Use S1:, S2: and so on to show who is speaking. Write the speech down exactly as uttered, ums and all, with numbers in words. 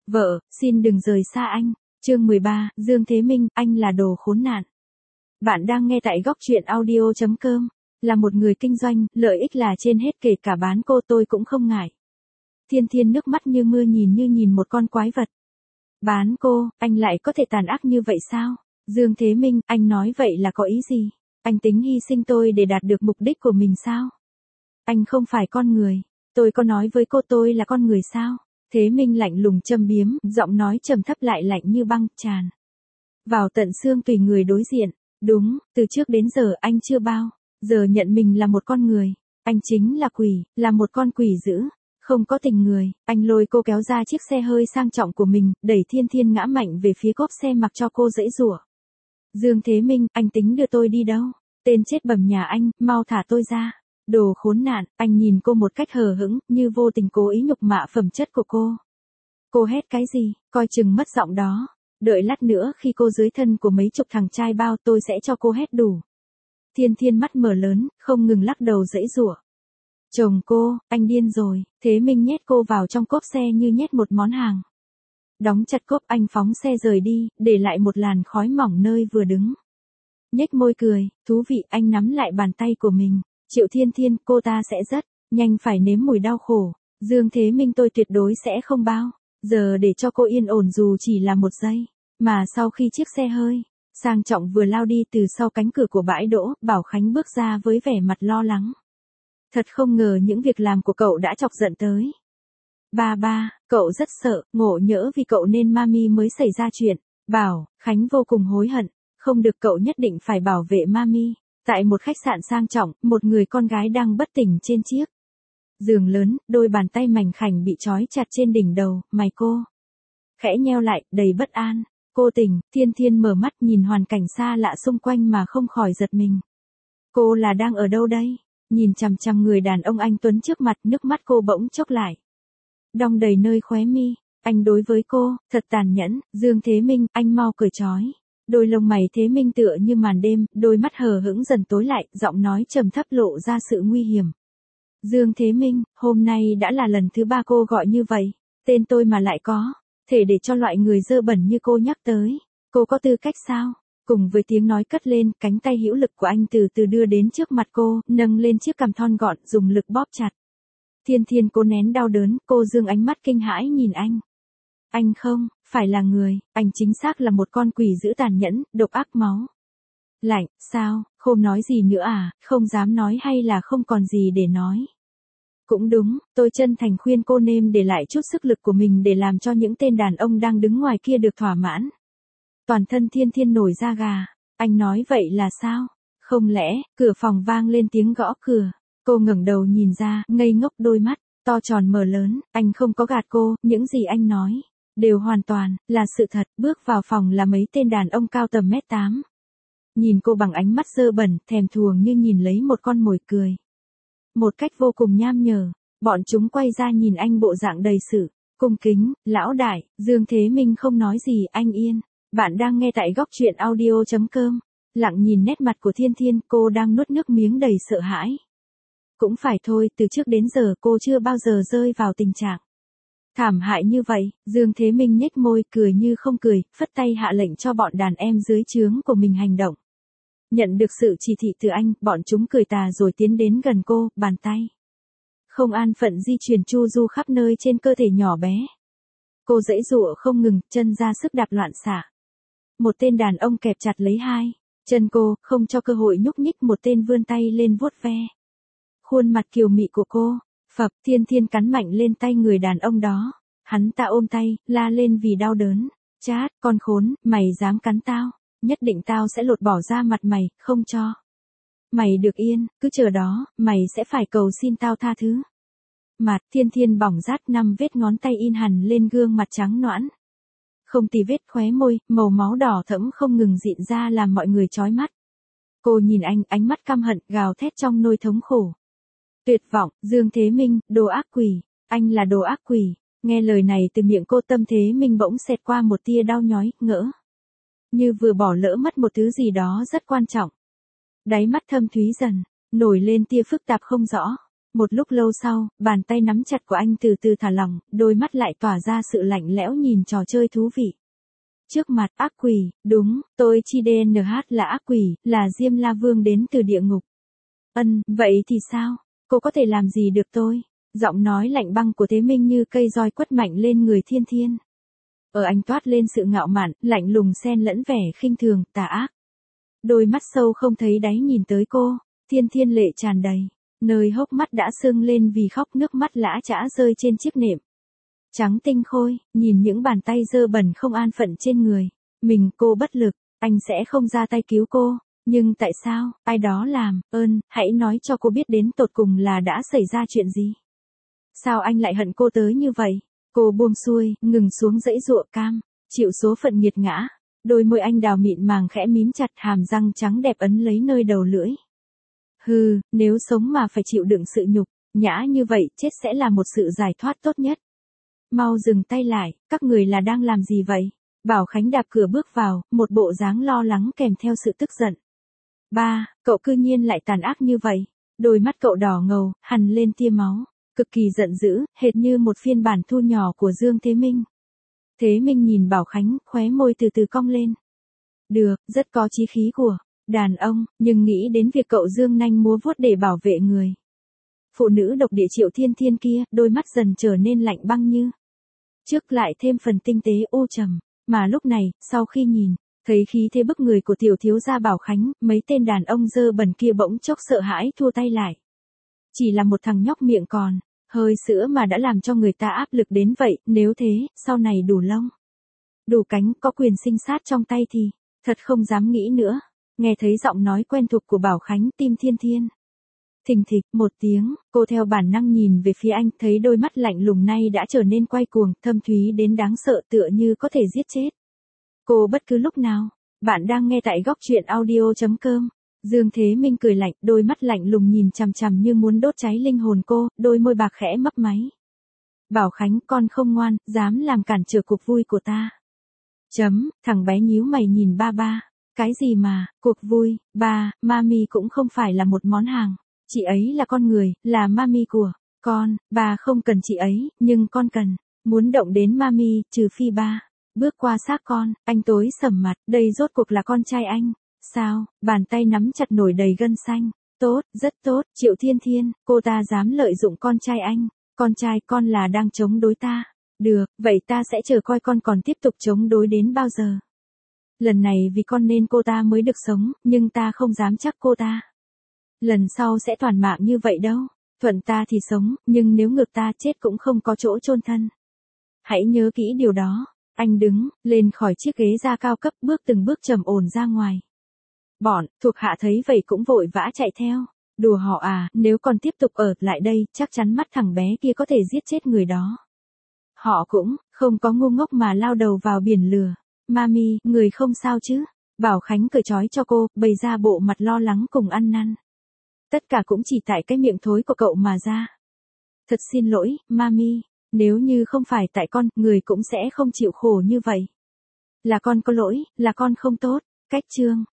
S1: Vợ, xin đừng rời xa anh. Chương mười ba, Dương Thế Minh, anh là đồ khốn nạn. Bạn đang nghe tại góc truyện audio chấm com. Là một người kinh doanh, lợi ích là trên hết, kể cả bán cô tôi cũng không ngại. Thiên Thiên nước mắt như mưa nhìn như nhìn một con quái vật. Bán cô, anh lại có thể tàn ác như vậy sao? Dương Thế Minh, anh nói vậy là có ý gì? Anh tính hy sinh tôi để đạt được mục đích của mình sao? Anh không phải con người. Tôi có nói với cô tôi là con người sao? Thế Minh lạnh lùng châm biếm, giọng nói trầm thấp lại lạnh như băng, tràn vào tận xương tùy người đối diện. Đúng, từ trước đến giờ anh chưa bao giờ nhận mình là một con người. Anh chính là quỷ, là một con quỷ dữ, không có tình người. Anh lôi cô kéo ra chiếc xe hơi sang trọng của mình, đẩy Thiên Thiên ngã mạnh về phía cốp xe mặc cho cô giãy giụa. Dương Thế Minh, anh tính đưa tôi đi đâu? Tên chết bầm nhà anh, mau thả tôi ra. Đồ khốn nạn, anh nhìn cô một cách hờ hững, như vô tình cố ý nhục mạ phẩm chất của cô. Cô hét cái gì, coi chừng mất giọng đó. Đợi lát nữa khi cô dưới thân của mấy chục thằng trai bao tôi sẽ cho cô hét đủ. Thiên Thiên mắt mở lớn, không ngừng lắc đầu giãy giụa. Chồng cô, anh điên rồi. Thế Minh nhét cô vào trong cốp xe như nhét một món hàng. Đóng chặt cốp, anh phóng xe rời đi, để lại một làn khói mỏng nơi vừa đứng. Nhếch môi cười, thú vị. Anh nắm lại bàn tay của mình. Triệu Thiên Thiên, cô ta sẽ rất nhanh phải nếm mùi đau khổ. Dương Thế Minh, tôi tuyệt đối sẽ không bao giờ để cho cô yên ổn dù chỉ là một giây. Mà sau khi chiếc xe hơi sang trọng vừa lao đi, từ sau cánh cửa của bãi đỗ, Bảo Khánh bước ra với vẻ mặt lo lắng. Thật không ngờ những việc làm của cậu đã chọc giận tới ba ba. Cậu rất sợ, ngộ nhỡ vì cậu nên mami mới xảy ra chuyện. Bảo Khánh vô cùng hối hận. Không được, cậu nhất định phải bảo vệ mami. Tại một khách sạn sang trọng, một người con gái đang bất tỉnh trên chiếc giường lớn, đôi bàn tay mảnh khảnh bị trói chặt trên đỉnh đầu, mày cô khẽ nheo lại, đầy bất an. Cô tỉnh. Thiên Thiên mở mắt nhìn hoàn cảnh xa lạ xung quanh mà không khỏi giật mình. Cô là đang ở đâu đây? Nhìn chằm chằm người đàn ông anh tuấn trước mặt, nước mắt cô bỗng chốc lại đong đầy nơi khóe mi. Anh đối với cô thật tàn nhẫn. Dương Thế Minh, anh mau cởi trói. Đôi lông mày Thế Minh tựa như màn đêm, đôi mắt hờ hững dần tối lại, giọng nói trầm thấp lộ ra sự nguy hiểm. Dương Thế Minh, hôm nay đã là lần thứ ba cô gọi như vậy. Tên tôi mà lại có thể để cho loại người dơ bẩn như cô nhắc tới. Cô có tư cách sao? Cùng với tiếng nói cất lên, cánh tay hữu lực của anh từ từ đưa đến trước mặt cô, nâng lên chiếc cằm thon gọn, dùng lực bóp chặt. Thiên Thiên cố nén đau đớn, cô dương ánh mắt kinh hãi nhìn anh. Anh không phải là người, anh chính xác là một con quỷ dữ tàn nhẫn, độc ác máu lạnh. Sao, không nói gì nữa à? Không dám nói hay là không còn gì để nói? Cũng đúng, tôi chân thành khuyên cô nên để lại chút sức lực của mình để làm cho những tên đàn ông đang đứng ngoài kia được thỏa mãn. Toàn thân Thiên Thiên nổi da gà. Anh nói vậy là sao? Không lẽ, cửa phòng vang lên tiếng gõ cửa. Cô ngẩng đầu nhìn ra, ngây ngốc, đôi mắt to tròn mở lớn. Anh không có gạt cô, những gì anh nói đều hoàn toàn là sự thật. Bước vào phòng là mấy tên đàn ông cao tầm mét tám. Nhìn cô bằng ánh mắt dơ bẩn, thèm thuồng như nhìn lấy một con mồi, cười một cách vô cùng nham nhở. Bọn chúng quay ra nhìn anh bộ dạng đầy sự cung kính. Lão đại. Dương Thế Minh không nói gì, anh yên. Bạn đang nghe tại góc truyện audio chấm com. Lặng nhìn nét mặt của Thiên Thiên, cô đang nuốt nước miếng đầy sợ hãi. Cũng phải thôi, từ trước đến giờ cô chưa bao giờ rơi vào tình trạng thảm hại như vậy. Dương Thế Minh nhếch môi, cười như không cười, phất tay hạ lệnh cho bọn đàn em dưới trướng của mình hành động. Nhận được sự chỉ thị từ anh, bọn chúng cười tà rồi tiến đến gần cô, bàn tay không an phận di chuyển chu du khắp nơi trên cơ thể nhỏ bé. Cô giãy giụa không ngừng, chân ra sức đạp loạn xạ. Một tên đàn ông kẹp chặt lấy hai chân cô, không cho cơ hội nhúc nhích. Một tên vươn tay lên vuốt ve khuôn mặt kiều mị của cô. Phập. Thiên Thiên cắn mạnh lên tay người đàn ông đó. Hắn ta ôm tay, la lên vì đau đớn. Chát, con khốn, mày dám cắn tao, nhất định tao sẽ lột bỏ da mặt mày, không cho mày được yên, cứ chờ đó, mày sẽ phải cầu xin tao tha thứ. Mặt Thiên Thiên bỏng rát, năm vết ngón tay in hẳn lên gương mặt trắng nõn. Không tì vết, khóe môi, màu máu đỏ thẫm không ngừng rịn ra làm mọi người chói mắt. Cô nhìn anh, ánh mắt căm hận, gào thét trong nỗi thống khổ. Tuyệt vọng. Dương Thế Minh, đồ ác quỷ. Anh là đồ ác quỷ. Nghe lời này từ miệng cô, Tâm Thế Minh bỗng xẹt qua một tia đau nhói, ngỡ như vừa bỏ lỡ mất một thứ gì đó rất quan trọng. Đáy mắt thâm thúy dần nổi lên tia phức tạp không rõ. Một lúc lâu sau, bàn tay nắm chặt của anh từ từ thả lỏng, đôi mắt lại tỏa ra sự lạnh lẽo nhìn trò chơi thú vị. Trước mặt ác quỷ, đúng, tôi chi đê en hát là ác quỷ, là Diêm La Vương đến từ địa ngục. Ân, vậy thì sao? Cô có thể làm gì được tôi? Giọng nói lạnh băng của Thế Minh như cây roi quất mạnh lên người Thiên Thiên. Ở anh toát lên sự ngạo mạn, lạnh lùng xen lẫn vẻ khinh thường, tà ác. Đôi mắt sâu không thấy đáy nhìn tới cô, Thiên Thiên lệ tràn đầy, nơi hốc mắt đã sưng lên vì khóc, nước mắt lã chã rơi trên chiếc nệm. Trắng tinh khôi, nhìn những bàn tay dơ bẩn không an phận trên người. Mình cô bất lực, anh sẽ không ra tay cứu cô. Nhưng tại sao, ai đó làm, ơn, hãy nói cho cô biết đến tột cùng là đã xảy ra chuyện gì. Sao anh lại hận cô tới như vậy? Cô buông xuôi, ngừng xuống dãy dụa cam, chịu số phận nghiệt ngã. Đôi môi anh đào mịn màng khẽ mím chặt, hàm răng trắng đẹp ấn lấy nơi đầu lưỡi. Hừ, nếu sống mà phải chịu đựng sự nhục nhã như vậy, chết sẽ là một sự giải thoát tốt nhất. Mau dừng tay lại, các người là đang làm gì vậy? Bảo Khánh đạp cửa bước vào, một bộ dáng lo lắng kèm theo sự tức giận. Ba, cậu cư nhiên lại tàn ác như vậy. Đôi mắt cậu đỏ ngầu, hằn lên tia máu, cực kỳ giận dữ, hệt như một phiên bản thu nhỏ của Dương Thế Minh. Thế Minh nhìn Bảo Khánh, khóe môi từ từ cong lên. Được, rất có chí khí của đàn ông, nhưng nghĩ đến việc cậu dương nanh múa vuốt để bảo vệ người. Phụ nữ độc địa Triệu Thiên Thiên kia, đôi mắt dần trở nên lạnh băng như trước, lại thêm phần tinh tế u trầm, mà lúc này, sau khi nhìn thấy khí thế bức người của tiểu thiếu gia Bảo Khánh, mấy tên đàn ông dơ bẩn kia bỗng chốc sợ hãi thua tay lại. Chỉ là một thằng nhóc miệng còn hơi sữa mà đã làm cho người ta áp lực đến vậy, nếu thế, sau này đủ lông, đủ cánh, có quyền sinh sát trong tay thì, thật không dám nghĩ nữa. Nghe thấy giọng nói quen thuộc của Bảo Khánh, tim Thiên Thiên thình thịch một tiếng, cô theo bản năng nhìn về phía anh, thấy đôi mắt lạnh lùng nay đã trở nên quay cuồng, thâm thúy đến đáng sợ, tựa như có thể giết chết cô bất cứ lúc nào. Bạn đang nghe tại góc truyện audio chấm com. Dương Thế Minh cười lạnh, đôi mắt lạnh lùng nhìn chằm chằm như muốn đốt cháy linh hồn cô, đôi môi bạc khẽ mấp máy. Bảo Khánh, con không ngoan, dám làm cản trở cuộc vui của ta. Chấm, thằng bé nhíu mày nhìn ba ba. Cái gì mà, cuộc vui, ba, mami cũng không phải là một món hàng. Chị ấy là con người, là mami của con, bà không cần chị ấy, nhưng con cần. Muốn động đến mami, trừ phi ba bước qua xác con. Anh tối sầm mặt, đây rốt cuộc là con trai anh. Sao? Bàn tay nắm chặt nổi đầy gân xanh. Tốt, rất tốt, Triệu Thiên Thiên, cô ta dám lợi dụng con trai anh. Con trai con là đang chống đối ta. Được, vậy ta sẽ chờ coi con còn tiếp tục chống đối đến bao giờ. Lần này vì con nên cô ta mới được sống, nhưng ta không dám chắc cô ta lần sau sẽ toàn mạng như vậy đâu. Thuận ta thì sống, nhưng nếu ngược ta chết cũng không có chỗ chôn thân. Hãy nhớ kỹ điều đó. Anh đứng lên khỏi chiếc ghế da cao cấp, bước từng bước trầm ổn ra ngoài. Bọn thuộc hạ thấy vậy cũng vội vã chạy theo. Đùa họ à, nếu còn tiếp tục ở lại đây, chắc chắn mắt thằng bé kia có thể giết chết người đó. Họ cũng không có ngu ngốc mà lao đầu vào biển lửa. Mami, người không sao chứ? Bảo Khánh cởi trói cho cô, bày ra bộ mặt lo lắng cùng ăn năn. Tất cả cũng chỉ tại cái miệng thối của cậu mà ra. Thật xin lỗi, mami, nếu như không phải tại con, người cũng sẽ không chịu khổ như vậy. Là con có lỗi, là con không tốt. Cách chương